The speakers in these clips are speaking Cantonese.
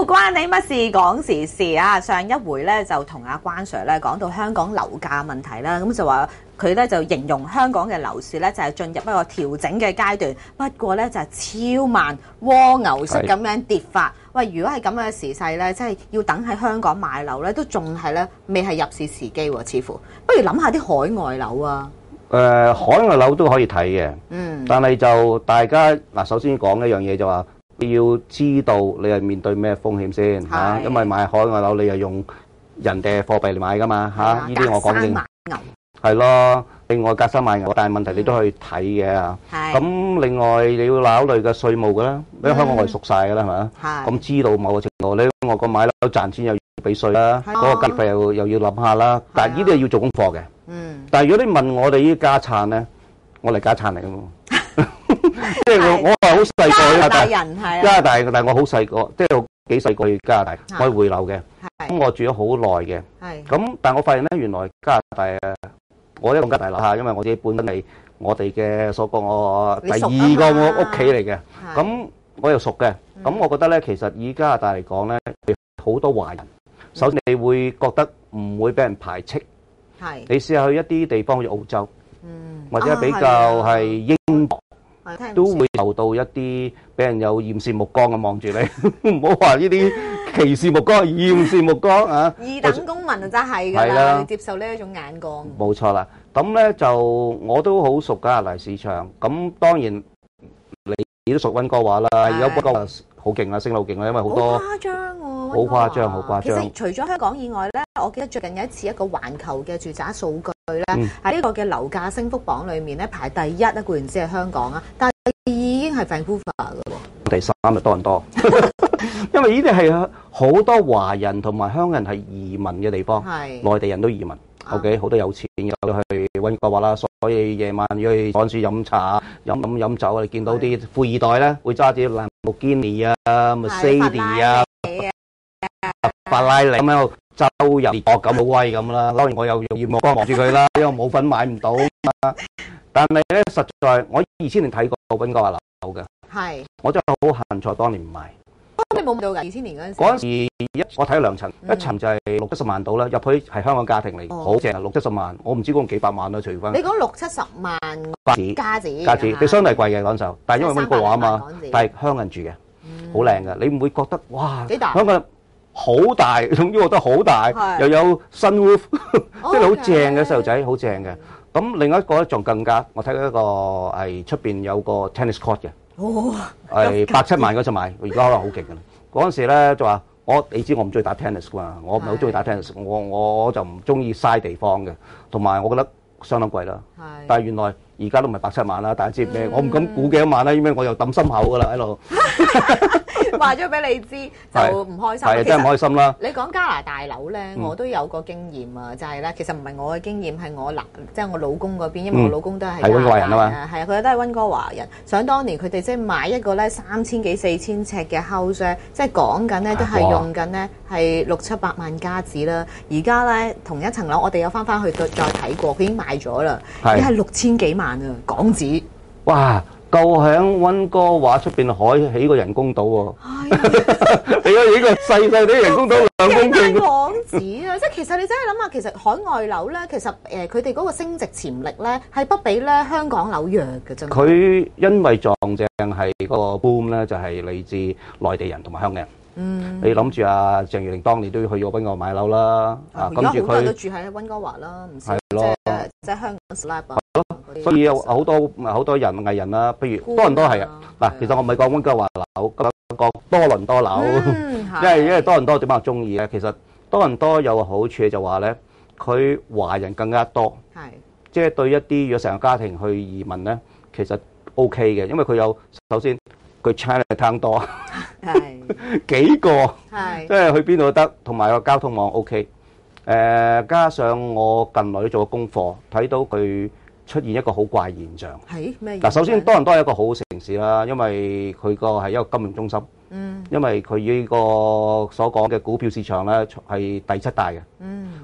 關你乜事講時事啊！上一回咧就同阿關 Sir 咧講到香港樓價問題啦，咁就話佢咧就形容香港嘅樓市咧就係進入一個調整嘅階段，不過咧就係超慢蝸牛式咁樣跌法。喂，如果係咁嘅時勢咧，即係要等喺香港買樓咧，都仲係咧未係入市時機喎，似乎不如諗下啲海外樓啊！ 海外樓都可以睇嘅，但係就大家嗱，首先講一樣嘢就話，你要知道你係面對咩風險先嚇，因為買海外樓你係用人哋貨幣嚟買噶嘛嚇，呢啲我講定係咯。另外隔山買牛，但係問題你都可以睇嘅。咁另外你要考慮嘅稅務㗎啦，因為香港我哋熟曬㗎啦，係咪？咁知道某個程度，你外國買樓賺錢又要俾稅啦，嗰個計費又要諗下啦。但係呢啲係要做功課嘅。但係如果你問我哋呢啲家產咧，我哋家產嚟㗎嘛，即係我係好細個加拿大人，加拿大，但係我好細個，即係幾細個去加拿大，我係回流嘅，咁我住咗好耐嘅，咁但係我發現咧，原來加拿大我一講加拿大啦，因為我自己本身係我哋嘅所講我第二個我屋企嚟嘅，咁我又熟嘅，咁我覺得咧，其實以加拿大嚟講咧，好多華人，首先你會覺得唔會俾人排斥。你試下去一啲地方，好似澳洲，或者比較係英國，都會受到一啲俾人有厭視目光咁望住你，唔好話呢啲歧視目光、厭視目光啊！ 二等公民就真係㗎啦，你接受呢一種眼光。 冇錯啦，咁咧就我都好熟加拿大市場，咁當然你都熟溫哥華啦，而家溫哥華好勁啦，升得好勁啦，因為好多誇張喎， 好誇張，好誇張。 其實除咗香港以外咧，我記得最近有一次一個環球嘅住宅數據咧，喺呢個嘅樓價升幅榜裏面咧排第一啊，固然之係香港啊，但係已經係 Vancouver 㗎喎。 第三就多倫多，因為呢啲係好多華人同埋香港人係移民嘅地方，內地人都移民。OK， 好多有錢嘅都去溫哥華啦，所以夜晚要去趕住飲茶、飲酒，你見到啲富二代咧會揸住蘭博基尼啊、Mercedes 啊、法拉利咁樣周遊列國咁好威咁啦。當然我又用目光望住佢啦，因為冇份買唔到嘛。但係咧，實在我2000年睇過溫哥華樓嘅，我真係好恨在當年唔買。 你冇買到㗎？2000年嗰陣時。 嗰陣時我睇咗2層，一層就係60-70萬到啦，入去係香港家庭嚟，好正，60-70萬，我唔知嗰幾百萬啦，除翻。 你講60-70萬加紙， 佢相對貴嘅嗰陣時候，但係因為溫哥華啊嘛，但係香港人住嘅，好靚嘅，你唔會覺得哇？ 幾大？ 香港好大，總之我覺得好大，又有 sunroof，即係好正嘅細路仔，好正嘅。咁另一個咧仲更加，我睇到一個係出邊有個 tennis court 嘅。係8-7萬嗰陣買，而家可能好勁嘅啦。嗰陣時咧就話你知我唔中意打 tennis 㗎嘛，我唔係好中意打 tennis，我就唔中意嘥地方嘅，同埋我覺得相當貴啦。但係原來而家都唔係8-7萬啦，大家知咩？我唔敢估幾多萬啦，因為我又抌心口㗎啦喺度。 話咗俾你知就唔開心， 係真係唔開心啦。 你講加拿大樓咧，我都有個經驗啊，就係咧，其實唔係我嘅經驗，係即係我老公嗰邊，因為我老公都係加拿大溫哥華人啊嘛， 係啊，佢都係溫哥華人。想當年佢哋即係買一個咧3000幾4000尺嘅 house 咧，即係講緊咧都係用緊咧係600-700萬加紙啦。而家咧同一層樓，我哋有翻去再睇過，佢已經賣咗啦，而家係6000幾萬啊港紙。 哇！夠喺溫哥華出邊海起個人工島喎，你可起個細細啲人工島2公頃。 港紙啊，即係其實你真係諗下，其實海外樓咧，其實佢哋嗰個升值潛力咧係不比咧香港樓弱嘅啫。 佢因為撞正係嗰個 boom 咧，就係嚟自內地人同埋香港人。你諗住啊，鄭裕玲當年都要去咗溫哥華買樓啦， 跟住佢好多人都住喺溫哥華啦，唔少即係香港 slab 啊。 所以有好多人藝人啦，譬如多倫多係啊。嗱，其實我唔係講溫哥華樓，講多倫多樓，因為多倫多點解我中意咧？其實多倫多有個好處就話咧，佢華人更加多，即係對一啲如果成個家庭去移民咧，其實 OK 嘅，因為佢有首先佢 Chinatown 多，幾個，即係去邊度都得，同埋個交通網 OK。加上我近來都做咗功課，睇到佢出現一個好怪現象。 係咩？ 嗱，首先多倫多係一個好城市啦，因為佢個係一個金融中心。因為佢呢個所講嘅股票市場咧係第7大嘅。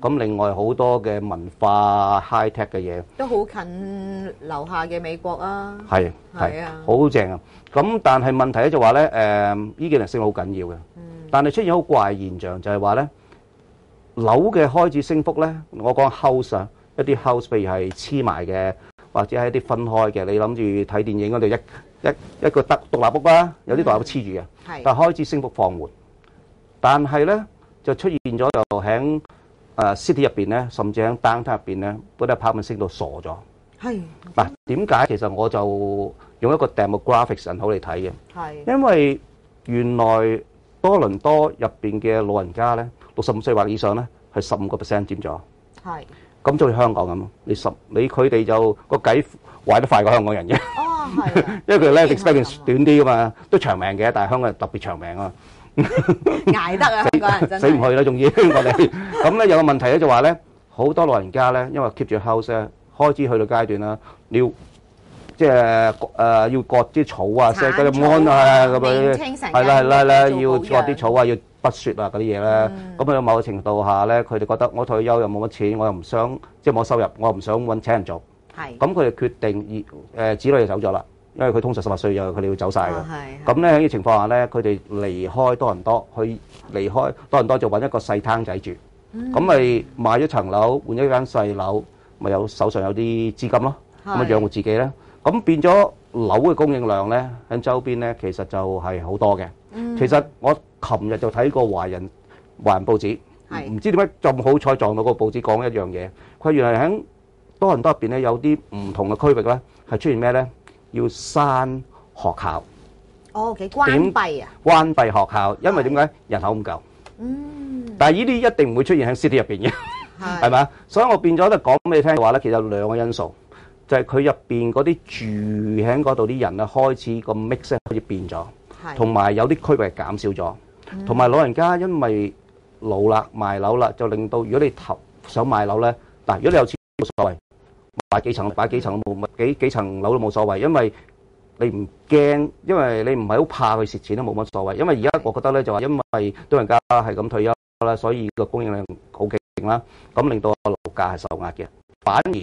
咁另外好多嘅文化 high tech 嘅嘢， 都好近樓下嘅美國啊。 係係啊， 好正啊！咁但係問題咧就話咧，呢幾年升好緊要嘅，但係出現好怪現象就係話咧，樓嘅開始升幅咧，我講 house 啊，一啲 house 譬如係黐埋嘅，或者係一啲分開嘅，你諗住睇電影嗰度一個獨立屋啦，有啲獨立屋黐住嘅，但係開始升幅放緩，但係咧就出現咗就喺city 入邊咧，甚至喺 downtown 入邊咧，嗰啲 apartment 升到傻咗。係嗱，點解？其實我就用一個 demographics 人口嚟睇嘅，因為原來多倫多入邊嘅老人家咧，65歲或以上咧係15% 佔咗。係咁，就好似香港咁，你佢哋就個計壞得快過香港人嘅。哦，係，因為佢 life expectancy 短啲噶嘛，都長命嘅，但係香港人特別長命啊。 捱得啊！香港人真係死唔去啦，仲要我哋咁咧有個問題咧就話咧，好多老人家咧，因為 keep 住 house 咧，開始去到階段啦，你要即係要割啲草啊，即係嗰啲安啊咁樣，係啦，要割啲草啊，要拔雪啊嗰啲嘢咧。咁喺某個程度下咧，佢哋覺得我退休又冇乜錢，我又唔想即係冇收入，我又唔想揾請人做。係咁，佢哋決定子女就走咗啦。因為佢通常18歲就佢哋要走曬嘅，咁咧喺呢個情況下咧，佢哋離開多倫多，離開多倫多就揾一個細攤仔住，咁咪買咗層樓，換一間細樓，咪有手上有啲資金咯，咁咪養活自己咧。咁變咗樓嘅供應量咧喺周邊咧，其實就係好多嘅。其實我琴日就睇過華人報紙，唔知點解咁好彩撞到個報紙講一樣嘢，佢原來喺多倫多入邊咧有啲唔同嘅區域咧係出現咩咧？要閂學校， 關閉啊！ 關閉學校，因為點解人口唔夠？但係呢啲一定唔會出現喺 city 入邊嘅，係咪啊？所以我變咗咧講俾你聽嘅話咧，其實有兩個因素，就係佢入邊嗰啲住喺嗰度啲人咧，開始個 mix 開始變咗，同埋有啲區域係減少咗，同埋老人家因為老啦賣樓啦，就令到如果你想買樓咧，嗱，如果你有錢冇所謂。買幾層都冇，幾層樓都冇所謂，因為你唔驚，因為你唔係好怕佢蝕錢都冇乜所謂。因為而家我覺得咧就話，因為老人家係咁退休啦，所以個供應量好勁啦，咁令到個樓價係受壓嘅。反而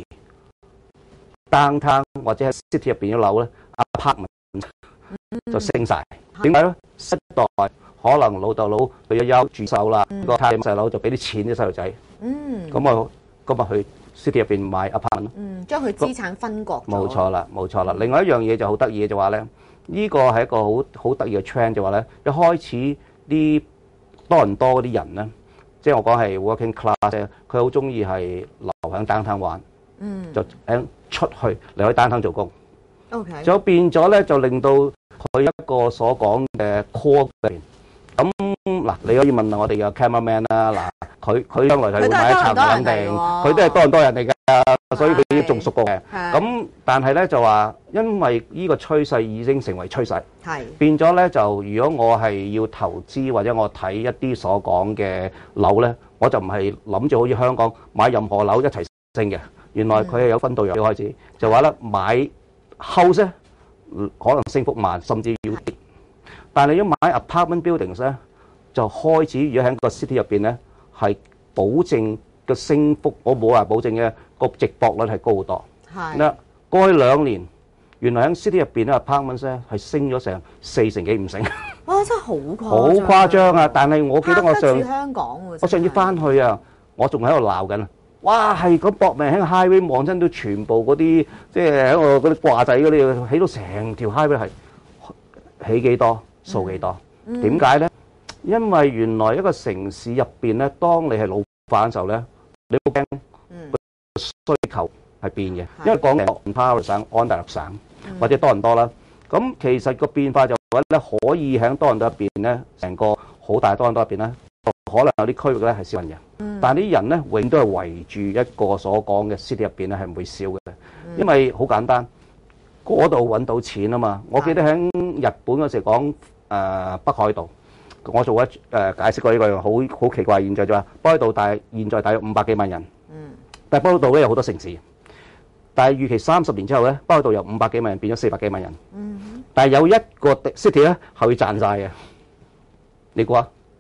downtown 或者喺 city 入邊啲樓咧 apartment 就升曬。點解咧？新一代可能老豆佬退咗休住手啦，個太細佬就俾啲錢啲細路仔，咁啊去 city 入邊買 apartment， 將佢資產分割咗。 冇錯啦。另外一樣嘢就好得意嘅就話咧，呢個係一個好得意嘅 trend，就話咧，一開始啲多倫多嗰啲人咧，即係我講係 working class 咧，佢好中意係留喺 downtown 玩，就喺出去離開 downtown 做工。OK，就變咗咧，就令到佢一個所講嘅 core 入邊。咁嗱，你可以問下我哋嘅 cameraman 啦，嗱，佢將來係會買一層肯定，佢都係多倫多人嚟㗎，所以佢仲熟過嘅。咁但係咧就話，因為呢個趨勢已經成為趨勢，變咗咧就如果我係要投資或者我睇一啲所講嘅樓咧，我就唔係諗住好似香港買任何樓一齊升嘅。原來佢係有分道揚鑣開始，就話咧買 house 咧可能升幅慢，甚至要跌。但係要買 apartment buildings 咧，就開始如果喺個 city 入邊咧，係保證嘅升幅，我冇話保證嘅個值博率係高好多。嗱，過去2年，原來喺 city 入邊咧 apartments 咧係升咗成4成幾5成。 哇！真係好誇張， 好誇張啊！但係我記得我上次翻去啊，我仲喺度鬧緊啊！哇，係咁搏命喺個 highway 望親到全部嗰啲，即係喺個嗰啲掛仔嗰啲，起到成條 highway 係起幾多？數幾多？點解咧？因為原來一個城市入邊咧，當你係老化嘅時候咧，你好驚個需求係變嘅。因為講嘅 Ontario 省、安大略省或者多倫多啦，咁其實個變化就話咧，可以喺多倫多入邊咧，成個好大多倫多入邊咧，可能有啲區域咧係少人嘅，但係啲人咧永遠都係圍住一個所講嘅 city 入邊咧係唔會少嘅，因為好簡單，嗰度揾到錢啊嘛。我記得喺日本嗰時講北海道，我做解釋過呢個好奇怪嘅現象，就話北海道現在大約500幾萬人，但係北海道咧有好多城市，但係預期30年之後咧，北海道由500幾萬人變咗400幾萬人，但係有一個 city 咧係會賺晒嘅，你估啊？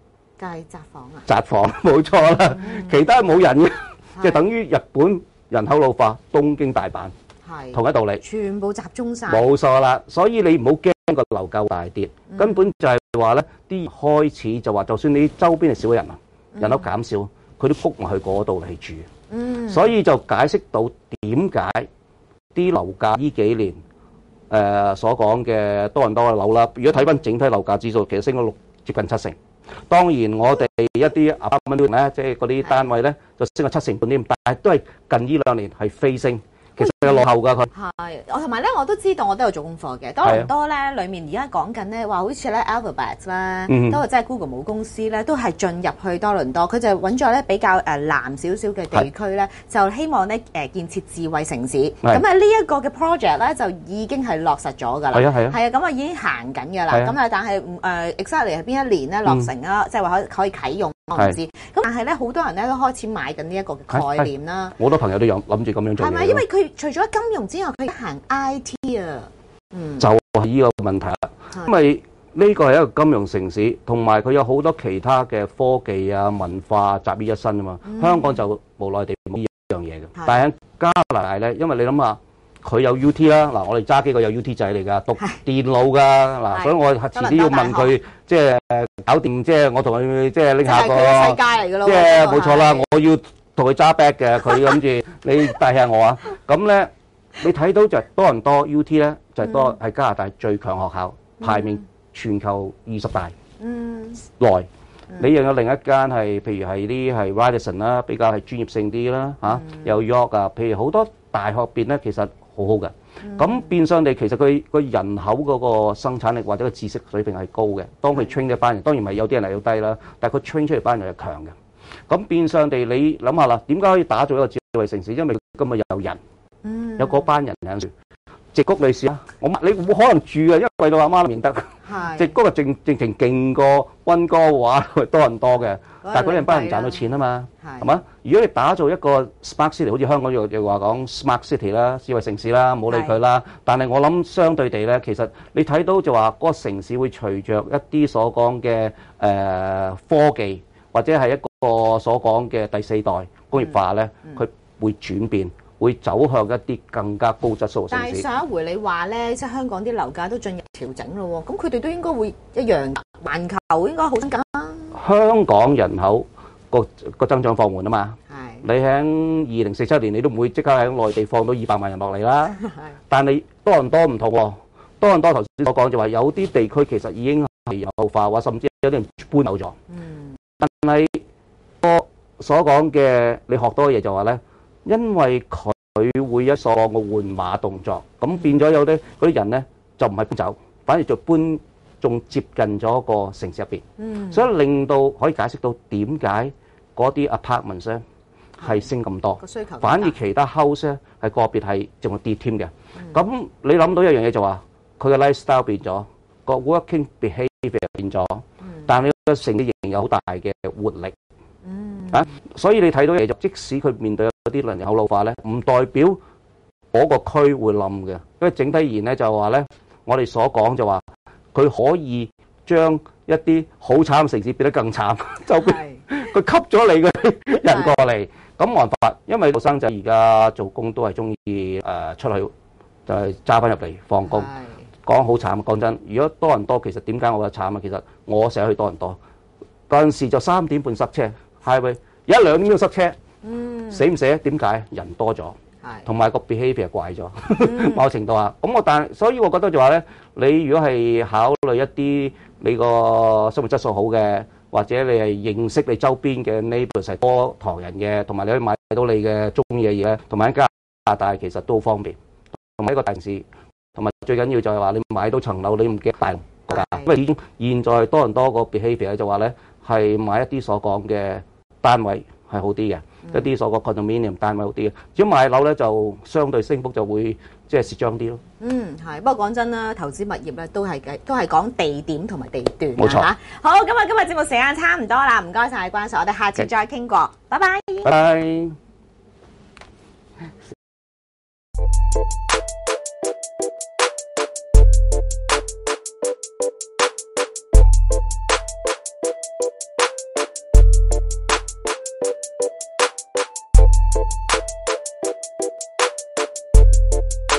計宅房啊？ 宅房冇錯啦，其他冇人嘅，即係等於日本人口老化，東京、大阪係同一道理， 全部集中晒。 冇錯啦。所以你唔好驚個樓價大跌，根本就係話咧，啲開始就話，就算你周邊係少人啊，人口減少，佢都撲埋去嗰度嚟住。所以就解釋到點解啲樓價呢幾年所講嘅多倫多嘅樓啦，如果睇翻整體樓價指數，其實升咗接近70%。當然我哋一啲 apartment 咧，即係嗰啲單位咧，就升咗7成半添，但係都係近呢2年係飛升。其實係落後㗎佢。 係，我同埋咧，我都知道，我都有做功課嘅。多倫多咧，裡面而家講緊咧，話好似咧 Alphabet 咧，都係即係 Google 母公司咧，都係進入去多倫多。佢就揾咗咧比較南少少嘅地區咧，就希望咧建設智慧城市。咁啊，呢一個嘅 project 咧就已經係落實咗㗎啦。係啊係啊。係啊，咁啊已經行緊㗎啦。咁啊，但係exactly 係邊一年咧落成啊？即係話可以啟用。我唔知，咁但係咧，好多人咧都開始買緊呢一個概念啦。好多朋友都有諗住咁樣做。係咪？ 因為佢除咗金融之外，佢行 IT 啊。 就係呢個問題啦。因為呢個係一個金融城市，同埋佢有好多其他嘅科技啊、文化集於一身啊嘛。香港就無奈地冇呢樣嘢嘅。但係喺加拿大咧，因為你諗下，佢有 UT 啦，嗱，我哋揸機個有 UT 仔嚟㗎，讀電腦㗎，嗱，所以我遲啲要問佢，即係搞掂，即係我同佢即係拎下個世界嚟㗎咯，即係冇錯啦，我要同佢揸 back 嘅，佢諗住你帶下我啊，咁咧你睇到就係多倫多 UT 咧，就係多係加拿大最強學校，排名全球20大內。你又有另一間係，譬如係啲係 Radisson 啦，比較係專業性啲啦，嚇，有 York 啊，譬如好多大學邊咧，其實好好嘅。咁變相地，其實佢個人口嗰個生產力或者個知識水平係高嘅。當佢 train 一班人，當然唔係有啲人嚟到低啦，但係佢 train 出嚟班人係強嘅。咁變相地，你諗下啦，點解可以打造一個智慧城市？因為今日有人，有嗰班人喺度。矽谷你試下，你冇可能住啊，因為貴到阿媽都唔得。矽谷啊，正勁過溫哥華多倫多嘅，但係嗰啲班人賺到錢啊嘛，係嘛？如果你打造一個 smart city， 好似香港又話講 smart city 啦，智慧城市啦，唔好理佢啦。但係我諗相對地咧，其實你睇到就話嗰個城市會隨着一啲所講嘅科技，或者係一個所講嘅第4代工業化咧，佢會轉變。會走向一啲更加高質素嘅城市。但係上一回你話咧，即係香港啲樓價都進入調整咯喎，咁佢哋都應該會一樣，環球應該好緊。香港人口個增長放緩啊嘛，你喺2047年你都唔會即刻喺內地放到200萬人落嚟啦。但係多倫多唔同喎，多倫多頭先所講就話有啲地區其實已經係有化，或甚至有啲人搬走咗。但係我所講嘅你學多嘢就話咧。因為佢會一所講嘅換馬動作，咁變咗有啲嗰啲人咧就唔係搬走，反而就搬仲接近咗個城市入邊，所以令到可以解釋到點解嗰啲 apartments 咧係升咁多，反而其他 house 咧係個別係仲係跌添嘅。咁你諗到一樣嘢就話佢嘅 lifestyle 變咗，個 working behaviour 變咗，但係你個城市仍然有好大嘅活力。所以你睇到嘢就，即使佢面對嗰啲人口老化咧，唔代表嗰個區會冧嘅。因為整體而言咧，就話咧，我哋所講就話，佢可以將一啲好慘嘅城市變得更慘，就佢吸咗你嘅人過嚟。咁冇辦法，因為後生仔而家做工都係中意出去，就係揸翻入嚟放工。講好慘，講真，如果多倫多，其實點解我覺得慘啊？其實我成日去多倫多，嗰陣時就3點半塞車。highway 1、2點都塞車，死唔死啊？點解？人多咗，同埋個 behaviour 怪咗，某程度啊。咁所以我覺得就話咧，你如果係考慮一啲你個生活質素好嘅，或者你係認識你周邊嘅 neighbours 係多唐人嘅，同埋你可以買到你嘅中意嘅嘢咧，同埋喺加拿大其實都好方便，同埋一個大城市，同埋最緊要就係話你買到層樓你唔記得大個價，因為已經現在多倫多個 behaviour 就話咧係買一啲所講嘅單位係好啲嘅，一啲所謂 condominium 單位好啲嘅。如果買樓咧，就相對升幅就會即係蝕張啲咯。係。不過講真啦，投資物業咧都係講地點同埋地段。冇錯。好，今日節目時間差唔多啦，唔該晒關 Sir，我哋下次再傾過。拜拜。拜拜。